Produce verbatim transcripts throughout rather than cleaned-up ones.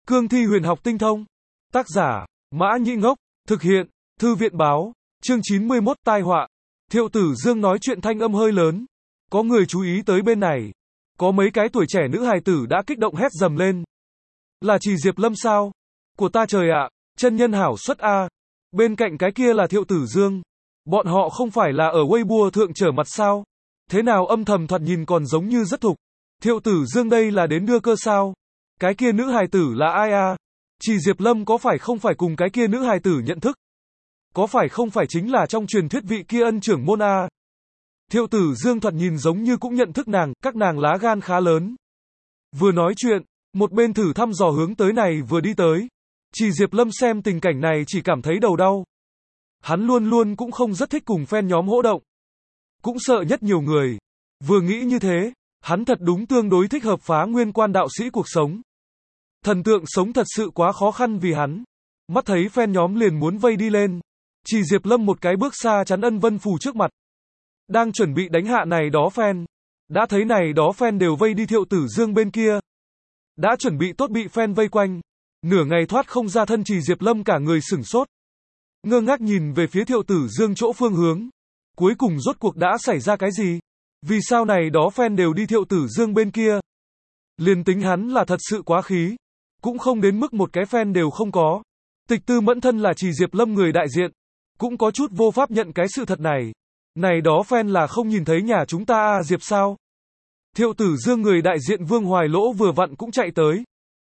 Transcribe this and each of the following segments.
Cương thi huyền học tinh thông. Tác giả, Mã Nhĩ Ngốc. Thực hiện, Thư viện báo. Chương chín mươi mốt tai họa. Thiệu Tử Dương nói chuyện thanh âm hơi lớn. Có người chú ý tới bên này. Có mấy cái tuổi trẻ nữ hài tử đã kích động hét dầm lên. Là Trì Diệp Lâm sao? Của ta trời ạ, chân nhân hảo xuất a. Bên cạnh cái kia là Thiệu Tử Dương. Bọn họ không phải là ở Weibo thượng trở mặt sao? Thế nào âm thầm thoạt nhìn còn giống như rất thục. Thiệu Tử Dương đây là đến đưa cơ sao? Cái kia nữ hài tử là ai a? Trì Diệp Lâm có phải không phải cùng cái kia nữ hài tử nhận thức? Có phải không phải chính là trong truyền thuyết vị kia ân trưởng môn a? Thiệu Tử Dương thoạt nhìn giống như cũng nhận thức nàng, các nàng lá gan khá lớn. Vừa nói chuyện, một bên thử thăm dò hướng tới này vừa đi tới. Trì Diệp Lâm xem tình cảnh này chỉ cảm thấy đầu đau. Hắn luôn luôn cũng không rất thích cùng fan nhóm hỗ động. Cũng sợ nhất nhiều người. Vừa nghĩ như thế, hắn thật đúng tương đối thích hợp phá nguyên quan đạo sĩ cuộc sống. Thần tượng sống thật sự quá khó khăn vì hắn. Mắt thấy fan nhóm liền muốn vây đi lên. Trì Diệp Lâm một cái bước xa chắn Ân Vân Phù trước mặt. Đang chuẩn bị đánh hạ này đó fan. Đã thấy này đó fan đều vây đi Thiệu Tử Dương bên kia. Đã chuẩn bị tốt bị fan vây quanh. Nửa ngày thoát không ra thân Trì Diệp Lâm cả người sửng sốt. Ngơ ngác nhìn về phía Thiệu Tử Dương chỗ phương hướng. Cuối cùng rốt cuộc đã xảy ra cái gì? Vì sao này đó fan đều đi Thiệu Tử Dương bên kia? Liền tính hắn là thật sự quá khí. Cũng không đến mức một cái fan đều không có. Tịch Tư Mẫn thân là Trì Diệp Lâm người đại diện. Cũng có chút vô pháp nhận cái sự thật này. Này đó fan là không nhìn thấy nhà chúng ta à Diệp sao? Thiệu Tử Dương người đại diện Vương Hoài Lỗ vừa vặn cũng chạy tới.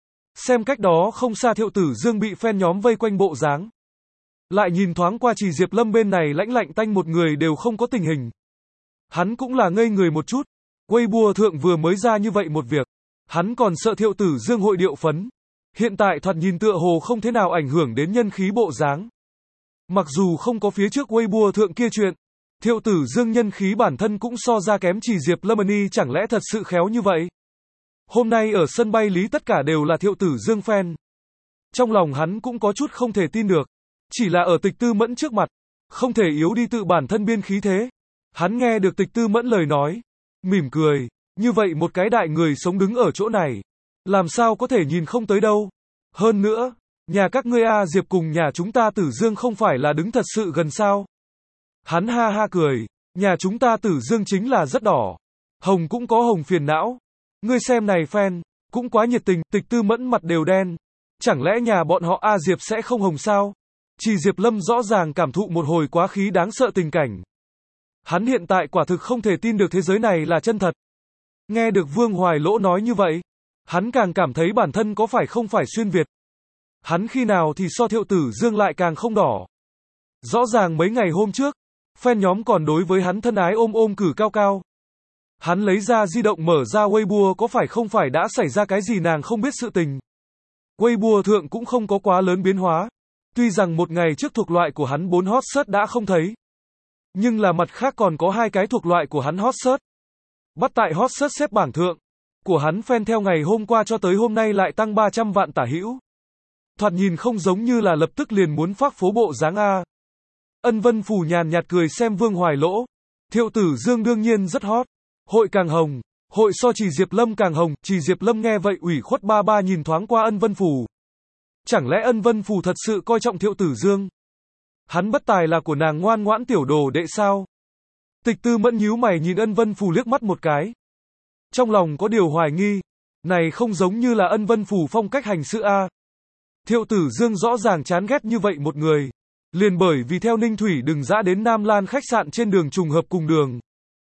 Xem cách đó không xa Thiệu Tử Dương bị fan nhóm vây quanh bộ dáng. Lại nhìn thoáng qua Trì Diệp Lâm bên này lãnh lạnh tanh một người đều không có tình hình. Hắn cũng là ngây người một chút. Weibo thượng vừa mới ra như vậy một việc. Hắn còn sợ Thiệu Tử Dương hội điệu phấn. Hiện tại thoạt nhìn tựa hồ không thế nào ảnh hưởng đến nhân khí bộ dáng. Mặc dù không có phía trước Weibo thượng kia chuyện. Thiệu Tử Dương nhân khí bản thân cũng so ra kém Trì Diệp Lâm đi, chẳng lẽ thật sự khéo như vậy? Hôm nay ở sân bay Lý tất cả đều là Thiệu Tử Dương fan. Trong lòng hắn cũng có chút không thể tin được. Chỉ là ở Tịch Tư Mẫn trước mặt. Không thể yếu đi tự bản thân biên khí thế. Hắn nghe được Tịch Tư Mẫn lời nói. Mỉm cười. Như vậy một cái đại người sống đứng ở chỗ này. Làm sao có thể nhìn không tới đâu. Hơn nữa. Nhà các ngươi A Diệp cùng nhà chúng ta Tử Dương không phải là đứng thật sự gần sao. Hắn ha ha cười. Nhà chúng ta Tử Dương chính là rất đỏ. Hồng cũng có hồng phiền não. Ngươi xem này fan. Cũng quá nhiệt tình. Tịch Tư Mẫn mặt đều đen. Chẳng lẽ nhà bọn họ A Diệp sẽ không hồng sao? Trì Diệp Lâm rõ ràng cảm thụ một hồi quá khí đáng sợ tình cảnh. Hắn hiện tại quả thực không thể tin được thế giới này là chân thật. Nghe được Vương Hoài Lỗ nói như vậy. Hắn càng cảm thấy bản thân có phải không phải xuyên Việt. Hắn khi nào thì so Thiệu Tử Dương lại càng không đỏ. Rõ ràng mấy ngày hôm trước. Fan nhóm còn đối với hắn thân ái ôm ôm cử cao cao. Hắn lấy ra di động mở ra Weibo có phải không phải đã xảy ra cái gì nàng không biết sự tình. Weibo thượng cũng không có quá lớn biến hóa. Tuy rằng một ngày trước thuộc loại của hắn bốn hot search đã không thấy. Nhưng là mặt khác còn có hai cái thuộc loại của hắn hot search. Bắt tại hot search xếp bảng thượng. Của hắn fan theo ngày hôm qua cho tới hôm nay lại tăng ba trăm vạn tả hữu. Thoạt nhìn không giống như là lập tức liền muốn phác phố bộ dáng A. Ân Vân Phù nhàn nhạt cười xem Vương Hoài Lỗ. Thiệu Tử Dương đương nhiên rất hot. Hội càng hồng. Hội so Trì Diệp Lâm càng hồng. Trì Diệp Lâm nghe vậy ủy khuất ba ba nhìn thoáng qua Ân Vân Phù. Chẳng lẽ Ân Vân Phù thật sự coi trọng Thiệu Tử Dương? Hắn bất tài là của nàng ngoan ngoãn tiểu đồ đệ sao? Tịch Tư Mẫn nhíu mày nhìn Ân Vân Phù liếc mắt một cái. Trong lòng có điều hoài nghi. Này không giống như là Ân Vân Phù phong cách hành sự a. Thiệu Tử Dương rõ ràng chán ghét như vậy một người. Liền bởi vì theo Ninh Thủy đừng dã đến Nam Lan khách sạn trên đường trùng hợp cùng đường.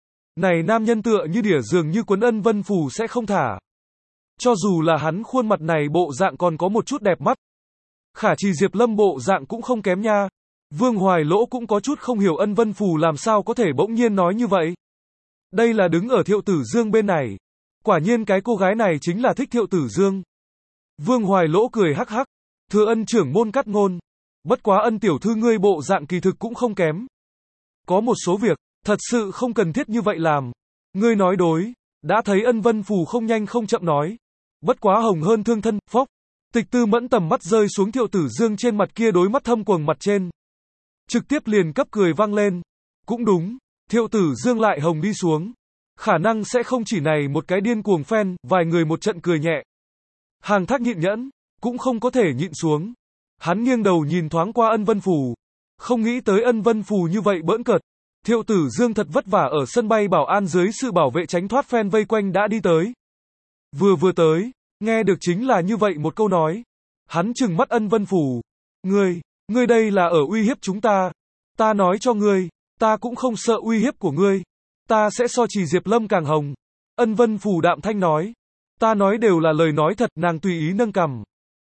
Này nam nhân tựa như đỉa dường như quấn Ân Vân Phù sẽ không thả. Cho dù là hắn khuôn mặt này bộ dạng còn có một chút đẹp mắt. Khả Trì Diệp Lâm bộ dạng cũng không kém nha. Vương Hoài Lỗ cũng có chút không hiểu Ân Vân Phù làm sao có thể bỗng nhiên nói như vậy. Đây là đứng ở Thiệu Tử Dương bên này. Quả nhiên cái cô gái này chính là thích Thiệu Tử Dương. Vương Hoài Lỗ cười hắc hắc. Thưa Ân trưởng môn cắt ngôn. Bất quá Ân tiểu thư ngươi bộ dạng kỳ thực cũng không kém. Có một số việc, thật sự không cần thiết như vậy làm. Ngươi nói đối. Đã thấy Ân Vân Phù không nhanh không chậm nói. Bất quá hồng hơn thương thân, phốc. Tịch Tư Mẫn tầm mắt rơi xuống Thiệu Tử Dương trên mặt kia đối mắt thâm quầng mặt trên. Trực tiếp liền cấp cười vang lên. Cũng đúng, Thiệu Tử Dương lại hồng đi xuống. Khả năng sẽ không chỉ này một cái điên cuồng fan, vài người một trận cười nhẹ. Hàng thác nhịn nhẫn, cũng không có thể nhịn xuống. Hắn nghiêng đầu nhìn thoáng qua Ân Vân Phù. Không nghĩ tới Ân Vân Phù như vậy bỡn cợt. Thiệu Tử Dương thật vất vả ở sân bay Bảo An dưới sự bảo vệ tránh thoát fan vây quanh đã đi tới. Vừa vừa tới, nghe được chính là như vậy một câu nói. Hắn trừng mắt Ân Vân Phù. Ngươi, ngươi đây là ở uy hiếp chúng ta. Ta nói cho ngươi, ta cũng không sợ uy hiếp của ngươi. Ta sẽ so Trì Diệp Lâm càng hồng. Ân Vân Phù đạm thanh nói. Ta nói đều là lời nói thật, nàng tùy ý nâng cằm.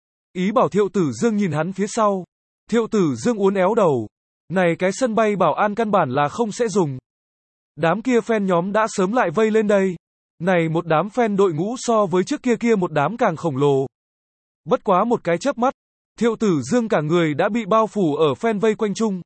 Ý bảo Thiệu Tử Dương nhìn hắn phía sau. Thiệu Tử Dương uốn éo đầu. Này cái sân bay Bảo An căn bản là không sẽ dùng. Đám kia fan nhóm đã sớm lại vây lên đây. Này một đám fan đội ngũ so với trước kia kia một đám càng khổng lồ. Bất quá một cái chớp mắt, Thiệu Tử Dương cả người đã bị bao phủ ở fan vây quanh chung.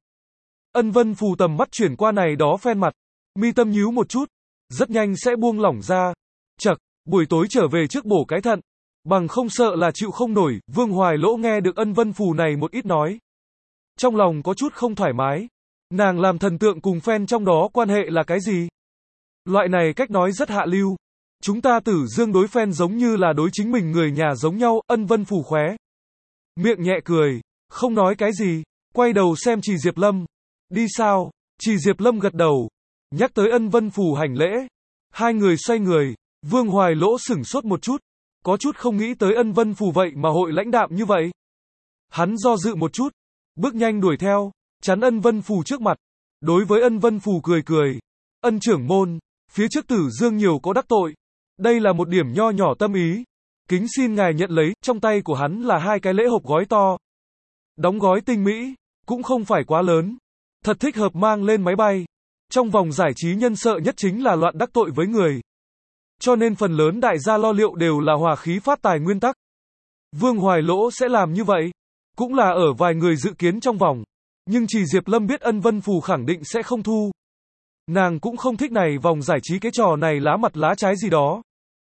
Ân Vân Phù tầm mắt chuyển qua này đó fan mặt, mi tâm nhíu một chút, rất nhanh sẽ buông lỏng ra. Chậc, buổi tối trở về trước bổ cái thận, bằng không sợ là chịu không nổi. Vương Hoài Lỗ nghe được Ân Vân Phù này một ít nói, trong lòng có chút không thoải mái. Nàng làm thần tượng cùng fan trong đó quan hệ là cái gì? Loại này cách nói rất hạ lưu. Chúng ta Tử Dương đối fan giống như là đối chính mình người nhà giống nhau. Ân Vân Phù khóe miệng nhẹ cười, không nói cái gì, quay đầu xem Trì Diệp Lâm. Đi sao? Trì Diệp Lâm gật đầu, nhắc tới Ân Vân Phù hành lễ. Hai người xoay người, Vương Hoài Lỗ sửng sốt một chút, có chút không nghĩ tới Ân Vân Phù vậy mà hội lãnh đạm như vậy. Hắn do dự một chút, bước nhanh đuổi theo, chắn Ân Vân Phù trước mặt. Đối với Ân Vân Phù cười cười. Ân trưởng môn, phía trước Tử Dương nhiều có đắc tội. Đây là một điểm nho nhỏ tâm ý. Kính xin ngài nhận lấy. Trong tay của hắn là hai cái lễ hộp gói to. Đóng gói tinh mỹ, cũng không phải quá lớn. Thật thích hợp mang lên máy bay. Trong vòng giải trí nhân sợ nhất chính là loạn đắc tội với người. Cho nên phần lớn đại gia lo liệu đều là hòa khí phát tài nguyên tắc. Vương Hoài Lỗ sẽ làm như vậy, cũng là ở vài người dự kiến trong vòng. Nhưng Trì Diệp Lâm biết Ân Vân Phù khẳng định sẽ không thu. Nàng cũng không thích này vòng giải trí cái trò này lá mặt lá trái gì đó.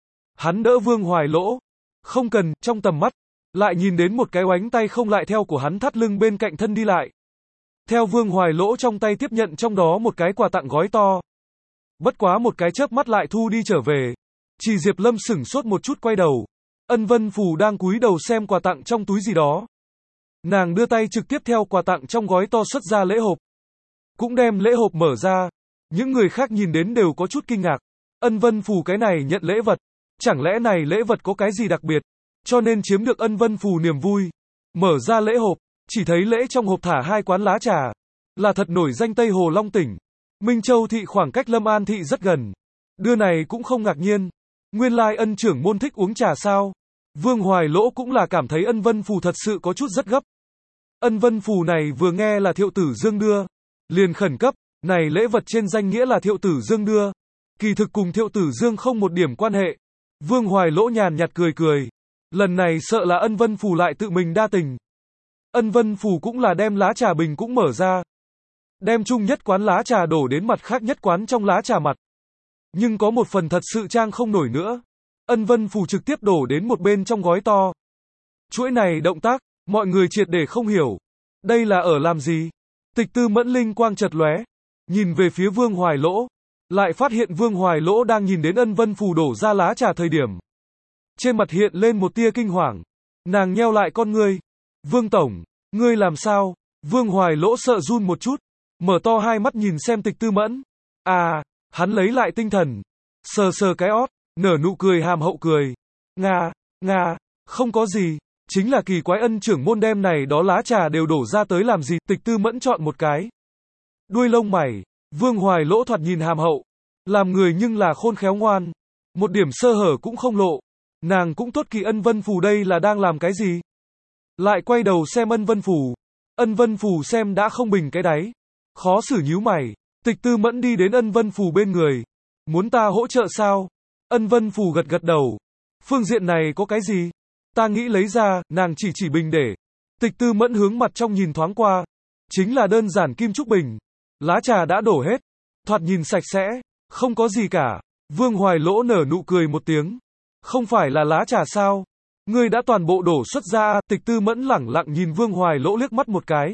Hắn đỡ Vương Hoài Lỗ. Không cần, trong tầm mắt. Lại nhìn đến một cái oánh tay không lại theo của hắn thắt lưng bên cạnh thân đi lại. Theo Vương Hoài Lỗ trong tay tiếp nhận trong đó một cái quà tặng gói to. Bất quá một cái chớp mắt lại thu đi trở về. Trì Diệp Lâm sửng sốt một chút quay đầu. Ân Vân Phù đang cúi đầu xem quà tặng trong túi gì đó. Nàng đưa tay trực tiếp theo quà tặng trong gói to xuất ra lễ hộp. Cũng đem lễ hộp mở ra. Những người khác nhìn đến đều có chút kinh ngạc. Ân Vân Phù cái này nhận lễ vật. Chẳng lẽ này lễ vật có cái gì đặc biệt? Cho nên chiếm được Ân Vân Phù niềm vui. Mở ra lễ hộp. Chỉ thấy lễ trong hộp thả hai quán lá trà. Là thật nổi danh Tây Hồ Long tỉnh. Minh Châu thị khoảng cách Lâm An thị rất gần. Đưa này cũng không ngạc nhiên. Nguyên lai Ân trưởng môn thích uống trà sao? Vương Hoài Lỗ cũng là cảm thấy Ân Vân Phù thật sự có chút rất gấp. Ân Vân Phù này vừa nghe là Thiệu Tử Dương đưa, liền khẩn cấp, này lễ vật trên danh nghĩa là Thiệu Tử Dương đưa. Kỳ thực cùng Thiệu Tử Dương không một điểm quan hệ. Vương Hoài Lỗ nhàn nhạt cười cười. Lần này sợ là Ân Vân Phù lại tự mình đa tình. Ân Vân Phù cũng là đem lá trà bình cũng mở ra. Đem chung nhất quán lá trà đổ đến mặt khác nhất quán trong lá trà mặt. Nhưng có một phần thật sự trang không nổi nữa. Ân Vân Phù trực tiếp đổ đến một bên trong gói to. Chuỗi này động tác, mọi người triệt để không hiểu. Đây là ở làm gì? Tịch Tư Mẫn linh quang chợt lóe, nhìn về phía Vương Hoài Lỗ, lại phát hiện Vương Hoài Lỗ đang nhìn đến Ân Vân Phù đổ ra lá trà thời điểm. Trên mặt hiện lên một tia kinh hoàng. Nàng nheo lại con ngươi. Vương Tổng, ngươi làm sao? Vương Hoài Lỗ sợ run một chút, mở to hai mắt nhìn xem Tịch Tư Mẫn. À, hắn lấy lại tinh thần, sờ sờ cái ót, nở nụ cười hàm hậu cười. Nga, nga, không có gì, chính là kỳ quái Ân trưởng môn đem này đó lá trà đều đổ ra tới làm gì? Tịch Tư Mẫn chọn một cái đuôi lông mày. Vương Hoài Lỗ thoạt nhìn hàm hậu, làm người nhưng là khôn khéo ngoan, một điểm sơ hở cũng không lộ. Nàng cũng tốt kỳ Ân Vân Phù đây là đang làm cái gì? Lại quay đầu xem Ân Vân Phù. Ân Vân Phù xem đã không bình cái đáy, khó xử nhíu mày. Tịch Tư Mẫn đi đến Ân Vân Phù bên người. Muốn ta hỗ trợ sao? Ân Vân Phù gật gật đầu. Phương diện này có cái gì? Ta nghĩ lấy ra. Nàng chỉ chỉ bình để. Tịch Tư Mẫn hướng mặt trong nhìn thoáng qua. Chính là đơn giản kim trúc bình. Lá trà đã đổ hết, thoạt nhìn sạch sẽ, không có gì cả. Vương Hoài Lỗ nở nụ cười một tiếng. Không phải là lá trà sao? Ngươi đã toàn bộ đổ xuất ra. Tịch Tư Mẫn lẳng lặng nhìn Vương Hoài Lỗ liếc mắt một cái,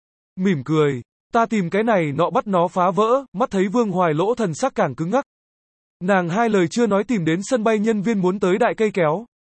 mỉm cười. Ta tìm cái này nọ bắt nó phá vỡ. Mắt thấy Vương Hoài Lỗ thần sắc càng cứng ngắc, nàng hai lời chưa nói tìm đến sân bay nhân viên muốn tới đại cây kéo.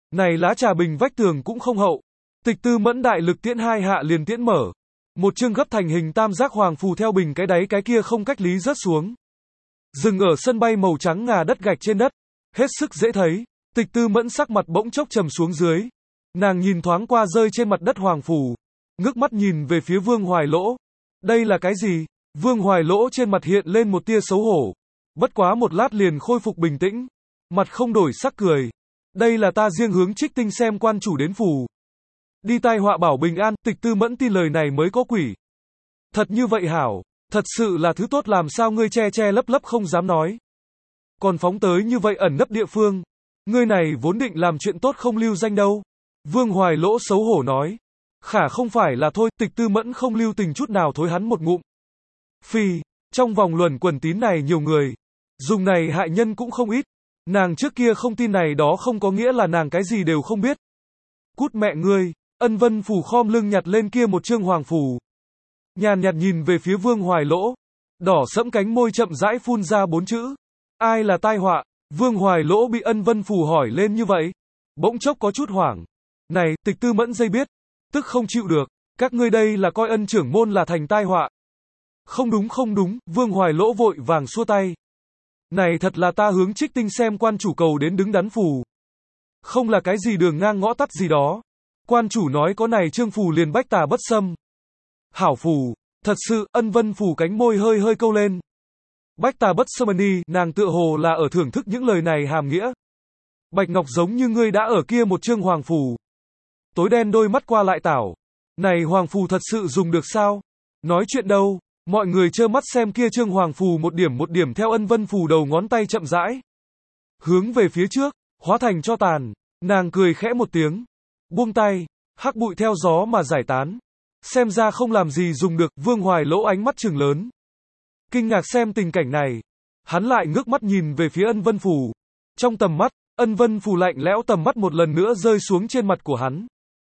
Này lá trà bình vách tường cũng không hậu. Tịch Tư Mẫn đại lực tiễn hai hạ liền tiễn mở. Một chương gấp thành hình tam giác hoàng phù theo bình cái đáy cái kia không cách lý rớt xuống. Dừng ở sân bay màu trắng ngà đất gạch trên đất. Hết sức dễ thấy. Tịch Tư Mẫn sắc mặt bỗng chốc trầm xuống dưới. Nàng nhìn thoáng qua rơi trên mặt đất hoàng phù. Ngước mắt nhìn về phía Vương Hoài Lỗ. Đây là cái gì? Vương Hoài Lỗ trên mặt hiện lên một tia xấu hổ. Bất quá một lát liền khôi phục bình tĩnh. Mặt không đổi sắc cười. Đây là ta riêng hướng Trích Tinh xem quan chủ đến phù. Đi tai họa bảo bình an, Tịch Tư Mẫn tin lời này mới có quỷ. Thật như vậy hảo, thật sự là thứ tốt làm sao ngươi che che lấp lấp không dám nói. Còn phóng tới như vậy ẩn nấp địa phương. Ngươi này vốn định làm chuyện tốt không lưu danh đâu. Vương Hoài Lỗ xấu hổ nói. Khả không phải là thôi, Tịch Tư Mẫn không lưu tình chút nào thối hắn một ngụm. Phi, trong vòng luẩn quẩn tín này nhiều người. Dùng này hại nhân cũng không ít. Nàng trước kia không tin này đó không có nghĩa là nàng cái gì đều không biết. Cút mẹ ngươi, Ân Vân Phủ khom lưng nhặt lên kia một chương hoàng phù. Nhàn nhạt nhìn về phía Vương Hoài Lỗ. Đỏ sẫm cánh môi chậm rãi phun ra bốn chữ. Ai là tai họa? Vương Hoài Lỗ bị Ân Vân Phủ hỏi lên như vậy. Bỗng chốc có chút hoảng. Này, Tịch Tư Mẫn dây biết. Tức không chịu được. Các ngươi đây là coi Ân trưởng môn là thành tai họa. Không đúng không đúng, Vương Hoài Lỗ vội vàng xua tay. Này thật là ta hướng Trích Tinh xem quan chủ cầu đến đứng đắn phù. Không là cái gì đường ngang ngõ tắt gì đó. Quan chủ nói có này trương phù liền bách tà bất xâm. Hảo phù, thật sự, Ân Vân Phủ cánh môi hơi hơi câu lên. Bách tà bất xâm đi, nàng tựa hồ là ở thưởng thức những lời này hàm nghĩa. Bạch Ngọc giống như ngươi đã ở kia một chương hoàng phù. Tối đen đôi mắt qua lại tảo. Này hoàng phù thật sự dùng được sao? Nói chuyện đâu? Mọi người trơ mắt xem kia trương hoàng phù một điểm một điểm theo Ân Vân Phủ đầu ngón tay chậm rãi. Hướng về phía trước, hóa thành cho tàn. Nàng cười khẽ một tiếng. Buông tay, hắc bụi theo gió mà giải tán. Xem ra không làm gì dùng được, Vương Hoài Lỗ ánh mắt trừng lớn. Kinh ngạc xem tình cảnh này. Hắn lại ngước mắt nhìn về phía Ân Vân Phủ. Trong tầm mắt, Ân Vân Phủ lạnh lẽo tầm mắt một lần nữa rơi xuống trên mặt của hắn.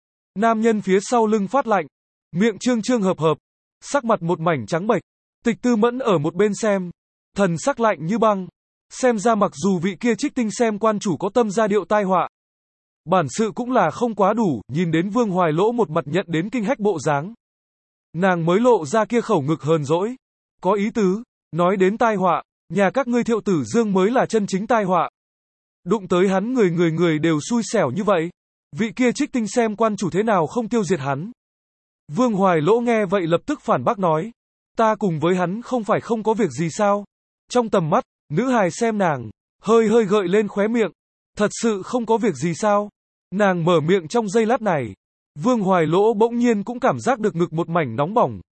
Nam nhân phía sau lưng phát lạnh. Miệng trương trương hợp hợp. Sắc mặt một mảnh trắng bệch. Tịch Tư Mẫn ở một bên xem. Thần sắc lạnh như băng. Xem ra mặc dù vị kia Trích Tinh xem quan chủ có tâm ra điệu tai họa. Bản sự cũng là không quá đủ, nhìn đến Vương Hoài Lỗ một mặt nhận đến kinh hách bộ dáng. Nàng mới lộ ra kia khẩu ngực hờn dỗi. Có ý tứ, nói đến tai họa, nhà các ngươi Thiệu Tử Dương mới là chân chính tai họa. Đụng tới hắn người người người đều xui xẻo như vậy. Vị kia Trích Tinh xem quan chủ thế nào không tiêu diệt hắn. Vương Hoài Lỗ nghe vậy lập tức phản bác nói. Ta cùng với hắn không phải không có việc gì sao? Trong tầm mắt, nữ hài xem nàng, hơi hơi gợi lên khóe miệng. Thật sự không có việc gì sao? Nàng mở miệng trong giây lát này. Vương Hoài Lỗ bỗng nhiên cũng cảm giác được ngực một mảnh nóng bỏng.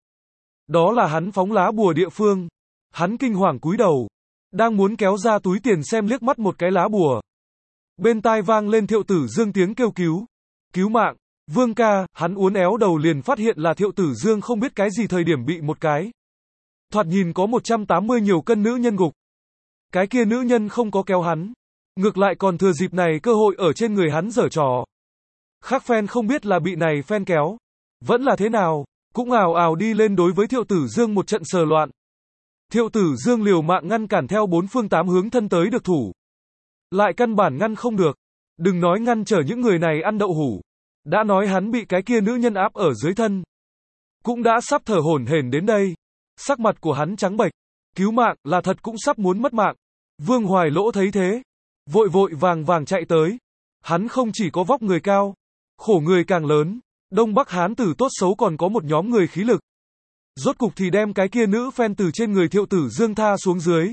Đó là hắn phóng lá bùa địa phương. Hắn kinh hoàng cúi đầu. Đang muốn kéo ra túi tiền xem liếc mắt một cái lá bùa. Bên tai vang lên Thiệu Tử Dương tiếng kêu cứu. Cứu mạng. Vương ca, hắn uốn éo đầu liền phát hiện là Thiệu Tử Dương không biết cái gì thời điểm bị một cái. Thoạt nhìn có một trăm tám mươi nhiều cân nữ nhân gục. Cái kia nữ nhân không có kéo hắn. Ngược lại còn thừa dịp này cơ hội ở trên người hắn giở trò. Khác phen không biết là bị này phen kéo. Vẫn là thế nào, cũng ào ào đi lên đối với Thiệu Tử Dương một trận sờ loạn. Thiệu Tử Dương liều mạng ngăn cản theo bốn phương tám hướng thân tới được thủ. Lại căn bản ngăn không được. Đừng nói ngăn trở những người này ăn đậu hủ. Đã nói hắn bị cái kia nữ nhân áp ở dưới thân. Cũng đã sắp thở hổn hển đến đây. Sắc mặt của hắn trắng bệch. Cứu mạng là thật cũng sắp muốn mất mạng. Vương Hoài Lỗ thấy thế. Vội vội vàng vàng chạy tới. Hắn không chỉ có vóc người cao. Khổ người càng lớn. Đông Bắc Hán tử tốt xấu còn có một nhóm người khí lực. Rốt cục thì đem cái kia nữ phen từ trên người Thiệu Tử Dương tha xuống dưới.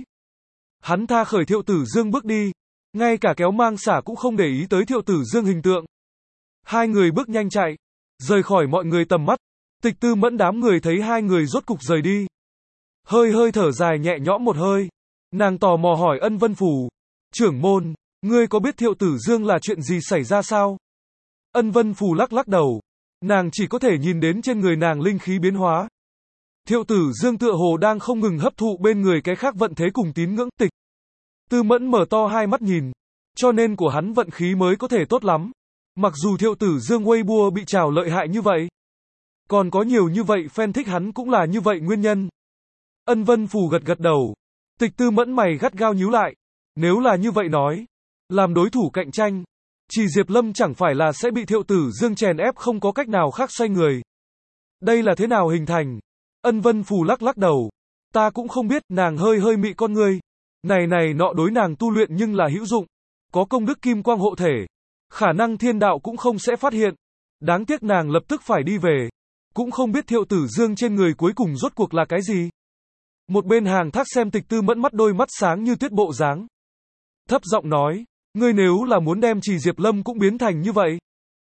Hắn tha khởi Thiệu Tử Dương bước đi. Ngay cả kéo mang xả cũng không để ý tới Thiệu Tử Dương hình tượng. Hai người bước nhanh chạy. Rời khỏi mọi người tầm mắt. Tịch Tư Mẫn đám người thấy hai người rốt cục rời đi. Hơi hơi thở dài nhẹ nhõm một hơi. Nàng tò mò hỏi Ân Vân Phủ. Trưởng môn, ngươi có biết Thiệu Tử Dương là chuyện gì xảy ra sao? Ân Vân Phủ lắc lắc đầu. Nàng chỉ có thể nhìn đến trên người nàng linh khí biến hóa. Thiệu Tử Dương tựa hồ đang không ngừng hấp thụ bên người cái khác vận thế cùng tín ngưỡng. Tịch Tư Mẫn mở to hai mắt nhìn. Cho nên của hắn vận khí mới có thể tốt lắm. Mặc dù Thiệu Tử Dương Weibo bị trào lợi hại như vậy. Còn có nhiều như vậy fan thích hắn cũng là như vậy nguyên nhân. Ân Vân Phủ gật gật đầu. Tịch Tư Mẫn mày gắt gao nhíu lại. Nếu là như vậy nói. Làm đối thủ cạnh tranh. Chỉ Diệp Lâm chẳng phải là sẽ bị Thiệu Tử Dương chèn ép không có cách nào khác xoay người. Đây là thế nào hình thành? Ân Vân Phù lắc lắc đầu. Ta cũng không biết, nàng hơi hơi mị con ngươi. Này này nọ đối nàng tu luyện nhưng là hữu dụng. Có công đức kim quang hộ thể. Khả năng thiên đạo cũng không sẽ phát hiện. Đáng tiếc nàng lập tức phải đi về. Cũng không biết Thiệu Tử Dương trên người cuối cùng rốt cuộc là cái gì. Một bên Hàng Thác xem Tịch Tư Mẫn mắt đôi mắt sáng như tuyết bộ dáng. Thấp giọng nói, ngươi nếu là muốn đem Chỉ Diệp Lâm cũng biến thành như vậy.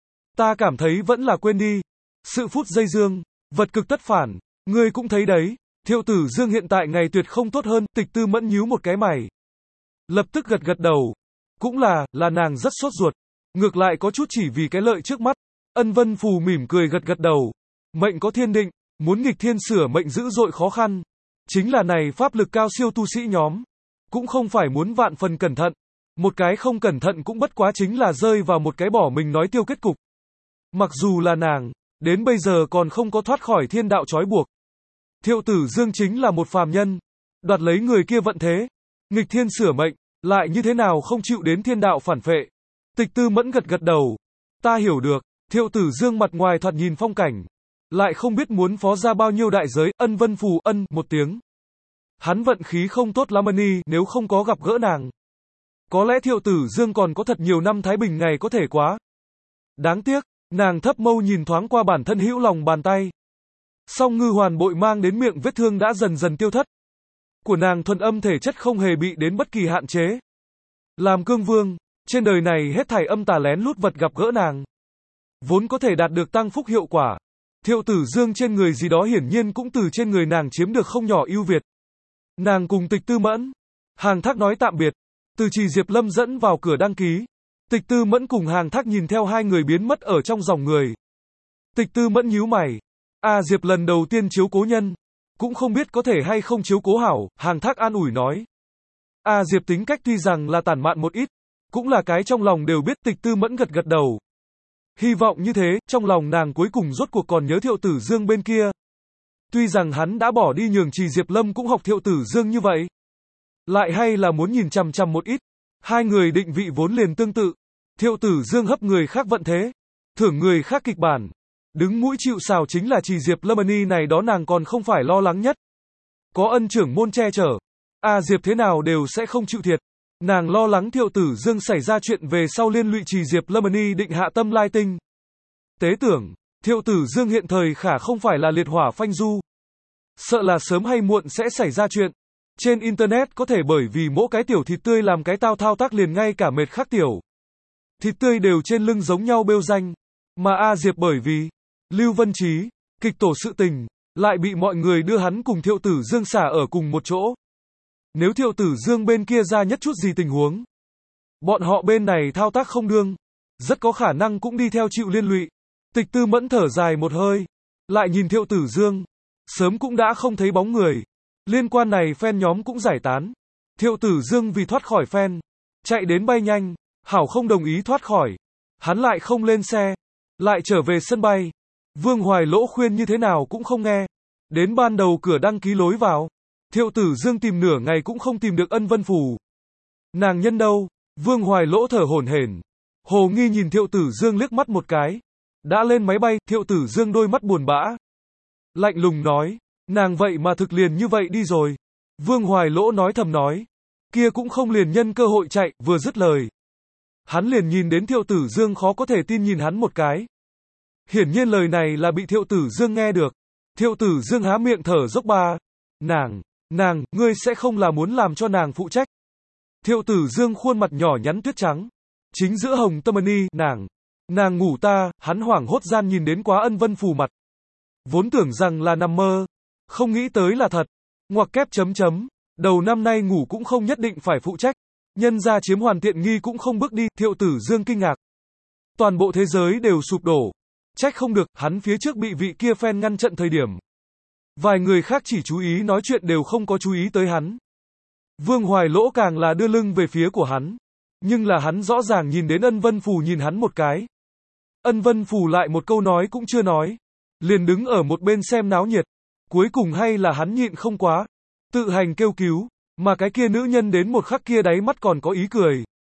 Ta cảm thấy vẫn là quên đi. Sự phút dây dương, vật cực tất phản, ngươi cũng thấy đấy. Thiệu Tử Dương hiện tại ngày tuyệt không tốt hơn. Tịch Tư Mẫn nhíu một cái mày. Lập tức gật gật đầu. Cũng là, là nàng rất sốt ruột. Ngược lại có chút chỉ vì cái lợi trước mắt. Ân Vân Phù mỉm cười gật gật đầu. Mệnh có thiên định, muốn nghịch thiên sửa mệnh dữ dội khó khăn. Chính là này pháp lực cao siêu tu sĩ nhóm. Cũng không phải muốn vạn phần cẩn thận. Một cái không cẩn thận cũng bất quá chính là rơi vào một cái bỏ mình nói tiêu kết cục. Mặc dù là nàng, đến bây giờ còn không có thoát khỏi thiên đạo trói buộc. Thiệu Tử Dương chính là một phàm nhân. Đoạt lấy người kia vận thế. Nghịch thiên sửa mệnh, lại như thế nào không chịu đến thiên đạo phản phệ. Tịch Tư Mẫn gật gật đầu. Ta hiểu được, Thiệu Tử Dương mặt ngoài thoạt nhìn phong cảnh. Lại không biết muốn phó ra bao nhiêu đại giới. Ân Vân Phù ân một tiếng. Hắn vận khí không tốt lắm ân, nếu không có gặp gỡ nàng. Có lẽ Thiệu Tử Dương còn có thật nhiều năm thái bình ngày có thể quá. Đáng tiếc, nàng thấp mâu nhìn thoáng qua bản thân hữu lòng bàn tay. Song ngư hoàn bội mang đến miệng vết thương đã dần dần tiêu thất. Của nàng thuần âm thể chất không hề bị đến bất kỳ hạn chế. Làm cương vương, trên đời này hết thảy âm tà lén lút vật gặp gỡ nàng. Vốn có thể đạt được tăng phúc hiệu quả. Thiệu Tử Dương trên người gì đó hiển nhiên cũng từ trên người nàng chiếm được không nhỏ ưu việt. Nàng cùng Tịch Tư Mẫn, Hàng Thác nói tạm biệt. Từ Chỉ Diệp Lâm dẫn vào cửa đăng ký. Tịch Tư Mẫn cùng Hàng Thác nhìn theo hai người biến mất ở trong dòng người. Tịch Tư Mẫn nhíu mày. A Diệp lần đầu tiên chiếu cố nhân. Cũng không biết có thể hay không chiếu cố hảo. Hàng Thác an ủi nói. A Diệp tính cách tuy rằng là tản mạn một ít. Cũng là cái trong lòng đều biết. Tịch Tư Mẫn gật gật đầu. Hy vọng như thế, trong lòng nàng cuối cùng rốt cuộc còn nhớ Thiệu Tử Dương bên kia. Tuy rằng hắn đã bỏ đi nhường Chỉ Diệp Lâm cũng học Thiệu Tử Dương như vậy. Lại hay là muốn nhìn chằm chằm một ít. Hai người định vị vốn liền tương tự. Thiệu Tử Dương hấp người khác vận thế. Thưởng người khác kịch bản. Đứng mũi chịu sào chính là Chỉ Diệp Lâm ân này đó nàng còn không phải lo lắng nhất. Có ân trưởng môn che chở. A Diệp thế nào đều sẽ không chịu thiệt. Nàng lo lắng Thiệu Tử Dương xảy ra chuyện về sau liên lụy Chỉ Diệp Lâm ân định hạ tâm lai tinh. Tế tưởng, Thiệu Tử Dương hiện thời khả không phải là liệt hỏa phanh du. Sợ là sớm hay muộn sẽ xảy ra chuyện. Trên internet có thể bởi vì mỗi cái tiểu thịt tươi làm cái tao thao tác liền ngay cả mệt khác tiểu. Thịt tươi đều trên lưng giống nhau bêu danh. Mà A Diệp bởi vì Lưu Vân Trí, kịch tổ sự tình, lại bị mọi người đưa hắn cùng Thiệu Tử Dương xả ở cùng một chỗ. Nếu Thiệu Tử Dương bên kia ra nhất chút gì tình huống, bọn họ bên này thao tác không đương, rất có khả năng cũng đi theo chịu liên lụy. Tịch Tư Mẫn thở dài một hơi, lại nhìn Thiệu Tử Dương, sớm cũng đã không thấy bóng người. Liên quan này fan nhóm cũng giải tán. Thiệu Tử Dương vì thoát khỏi fan, chạy đến bay nhanh, hảo không đồng ý thoát khỏi. Hắn lại không lên xe, lại trở về sân bay. Vương Hoài Lỗ khuyên như thế nào cũng không nghe. Đến ban đầu cửa đăng ký lối vào, Thiệu Tử Dương tìm nửa ngày cũng không tìm được Ân Vân Phù. Nàng nhân đâu? Vương Hoài Lỗ thở hổn hển. Hồ nghi nhìn Thiệu Tử Dương liếc mắt một cái. Đã lên máy bay, Thiệu Tử Dương đôi mắt buồn bã. Lạnh lùng nói, nàng vậy mà thực liền như vậy đi rồi. Vương Hoài Lỗ nói thầm nói, kia cũng không liền nhân cơ hội chạy, vừa dứt lời. Hắn liền nhìn đến Thiệu Tử Dương khó có thể tin nhìn hắn một cái. Hiển nhiên lời này là bị Thiệu Tử Dương nghe được. Thiệu Tử Dương há miệng thở dốc ba. Nàng, nàng, ngươi sẽ không là muốn làm cho nàng phụ trách. Thiệu Tử Dương khuôn mặt nhỏ nhắn tuyết trắng. Chính giữa hồng tâm ân, nàng, nàng ngủ ta, hắn hoảng hốt gian nhìn đến quá Ân Vân Phù mặt. Vốn tưởng rằng là nằm mơ. Không nghĩ tới là thật. Ngoặc kép chấm chấm. Đầu năm nay ngủ cũng không nhất định phải phụ trách. Nhân ra chiếm hoàn tiện nghi cũng không bước đi. Thiệu Tử Dương kinh ngạc. Toàn bộ thế giới đều sụp đổ. Trách không được, hắn phía trước bị vị kia fan ngăn chặn thời điểm. Vài người khác chỉ chú ý nói chuyện đều không có chú ý tới hắn. Vương Hoài Lỗ càng là đưa lưng về phía của hắn. Nhưng là hắn rõ ràng nhìn đến Ân Vân Phù nhìn hắn một cái. Ân Vân Phù lại một câu nói cũng chưa nói. Liền đứng ở một bên xem náo nhiệt. Cuối cùng hay là hắn nhịn không quá. Tự hành kêu cứu. Mà cái kia nữ nhân đến một khắc kia đáy mắt còn có ý cười.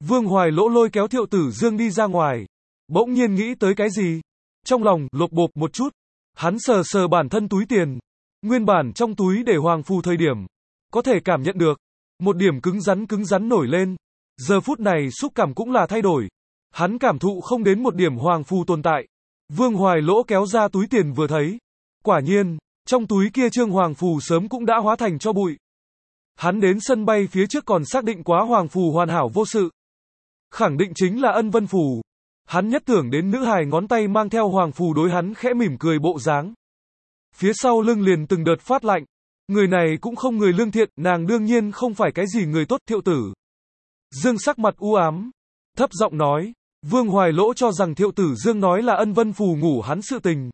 Vương Hoài Lỗ lôi kéo Thiệu Tử Dương đi ra ngoài. Bỗng nhiên nghĩ tới cái gì? Trong lòng, lộp bộp một chút. Hắn sờ sờ bản thân túi tiền. Nguyên bản trong túi để hoàng phù thời điểm. Có thể cảm nhận được. Một điểm cứng rắn cứng rắn nổi lên. Giờ phút này xúc cảm cũng là thay đổi. Hắn cảm thụ không đến một điểm hoàng phù tồn tại. Vương Hoài Lỗ kéo ra túi tiền vừa thấy. Quả nhiên, trong túi kia trương hoàng phù sớm cũng đã hóa thành tro bụi. Hắn đến sân bay phía trước còn xác định quá hoàng phù hoàn hảo vô sự. Khẳng định chính là Ân Vân phù. Hắn nhất tưởng đến nữ hài ngón tay mang theo hoàng phù đối hắn khẽ mỉm cười bộ dáng. Phía sau lưng liền từng đợt phát lạnh. Người này cũng không người lương thiện, nàng đương nhiên không phải cái gì người tốt. Thiệu Tử Dương sắc mặt u ám, thấp giọng nói. Vương Hoài Lỗ cho rằng Thiệu Tử Dương nói là Ân Vân phù ngủ hắn sự tình.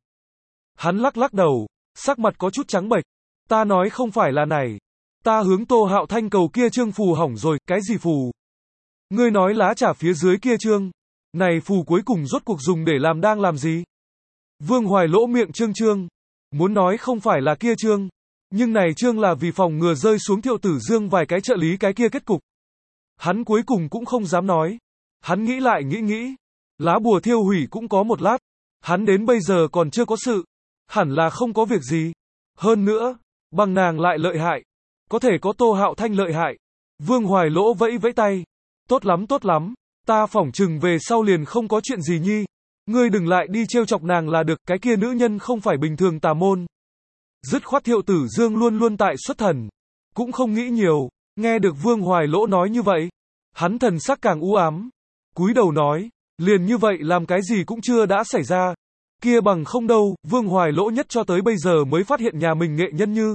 Hắn lắc lắc đầu, sắc mặt có chút trắng bệch. Ta nói không phải là này. Ta hướng Tô Hạo Thanh cầu kia trương phù hỏng rồi, cái gì phù? Ngươi nói lá trà phía dưới kia trương. Này phù cuối cùng rốt cuộc dùng để làm đang làm gì? Vương Hoài Lỗ miệng trương trương. Muốn nói không phải là kia trương. Nhưng này trương là vì phòng ngừa rơi xuống Thiệu Tử Dương vài cái trợ lý cái kia kết cục. Hắn cuối cùng cũng không dám nói. Hắn nghĩ lại nghĩ nghĩ. Lá bùa thiêu hủy cũng có một lát. Hắn đến bây giờ còn chưa có sự. Hẳn là không có việc gì. Hơn nữa, bằng nàng lại lợi hại. Có thể có Tô Hạo Thanh lợi hại. Vương Hoài Lỗ vẫy vẫy tay. Tốt lắm tốt lắm. Ta phỏng chừng về sau liền không có chuyện gì nhi. Ngươi đừng lại đi trêu chọc nàng là được. Cái kia nữ nhân không phải bình thường tà môn. Dứt khoát Thiệu Tử Dương luôn luôn tại xuất thần. Cũng không nghĩ nhiều. Nghe được Vương Hoài Lỗ nói như vậy. Hắn thần sắc càng u ám. Cúi đầu nói. Liền như vậy làm cái gì cũng chưa đã xảy ra. Kia bằng không đâu. Vương Hoài Lỗ nhất cho tới bây giờ mới phát hiện nhà mình nghệ nhân như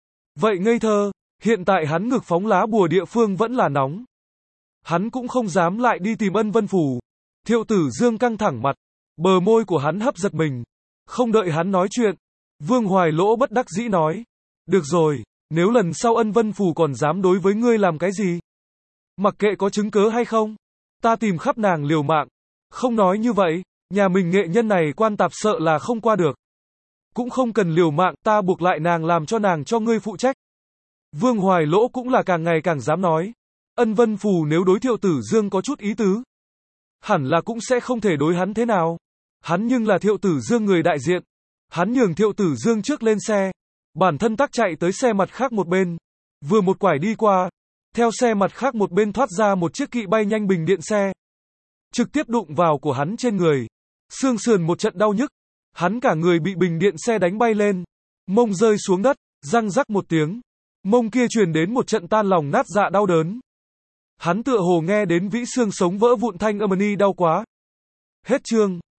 vậy ngây thơ. Hiện tại hắn ngực phóng lá bùa địa phương vẫn là nóng. Hắn cũng không dám lại đi tìm Ân Vân phù. Thiệu Tử Dương căng thẳng mặt. Bờ môi của hắn hấp giật mình. Không đợi hắn nói chuyện. Vương Hoài Lỗ bất đắc dĩ nói. Được rồi, nếu lần sau Ân Vân phù còn dám đối với ngươi làm cái gì? Mặc kệ có chứng cớ hay không. Ta tìm khắp nàng liều mạng. Không nói như vậy. Nhà mình nghệ nhân này quan tạp sợ là không qua được. Cũng không cần liều mạng, ta buộc lại nàng làm cho nàng cho ngươi phụ trách. Vương Hoài Lỗ cũng là càng ngày càng dám nói. Ân Vân phù nếu đối Thiệu Tử Dương có chút ý tứ. Hẳn là cũng sẽ không thể đối hắn thế nào. Hắn nhưng là Thiệu Tử Dương người đại diện. Hắn nhường Thiệu Tử Dương trước lên xe. Bản thân tắc chạy tới xe mặt khác một bên. Vừa một quải đi qua. Theo xe mặt khác một bên thoát ra một chiếc kỵ bay nhanh bình điện xe. Trực tiếp đụng vào của hắn trên người. Xương sườn một trận đau nhức. Hắn cả người bị bình điện xe đánh bay lên. Mông rơi xuống đất. Răng rắc một tiếng. Mông kia truyền đến một trận tan lòng nát dạ đau đớn. Hắn tựa hồ nghe đến vĩ xương sống vỡ vụn thanh âm ni đau quá. Hết chương.